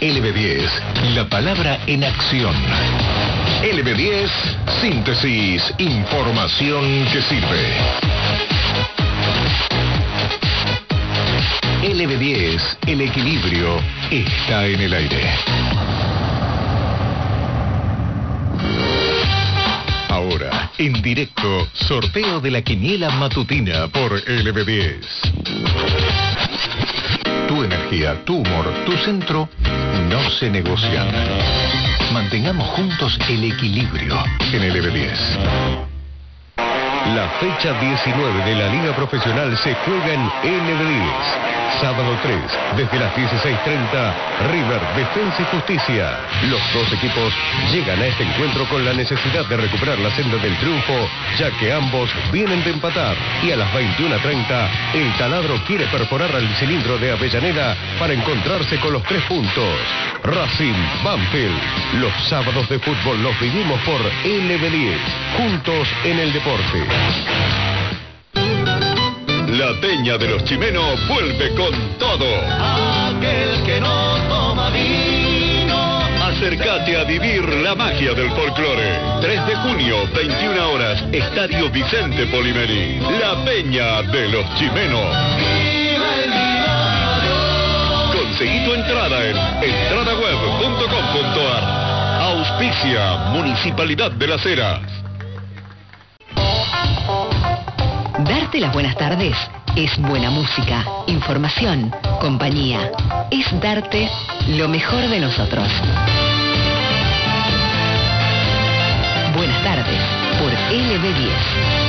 LB10, la palabra en acción. LB10, síntesis, información que sirve. LB10, el equilibrio está en el aire. Ahora, en directo, sorteo de la quiniela matutina por LB10. Tu energía, tu humor, tu centro no se negocian. Mantengamos juntos el equilibrio en LB10. La fecha 19 de la Liga Profesional se juega en LB10. Sábado 3, desde las 16:30, River, Defensa y Justicia. Los dos equipos llegan a este encuentro con la necesidad de recuperar la senda del triunfo, ya que ambos vienen de empatar. Y a las 21:30, el taladro quiere perforar al cilindro de Avellaneda para encontrarse con los 3 puntos. Racing, Banfield. Los sábados de fútbol los vivimos por LB10, juntos en el deporte. La Peña de los Chimenos vuelve con todo. Aquel que no toma vino. Acércate a vivir la magia del folclore. 3 de junio, 21 horas, Estadio Vicente Polimeri. La Peña de los Chimenos. Conseguí tu entrada en entradaweb.com.ar. Auspicia Municipalidad de Las Heras. Darte las buenas tardes es buena música, información, compañía. Es darte lo mejor de nosotros. Buenas tardes por LB10.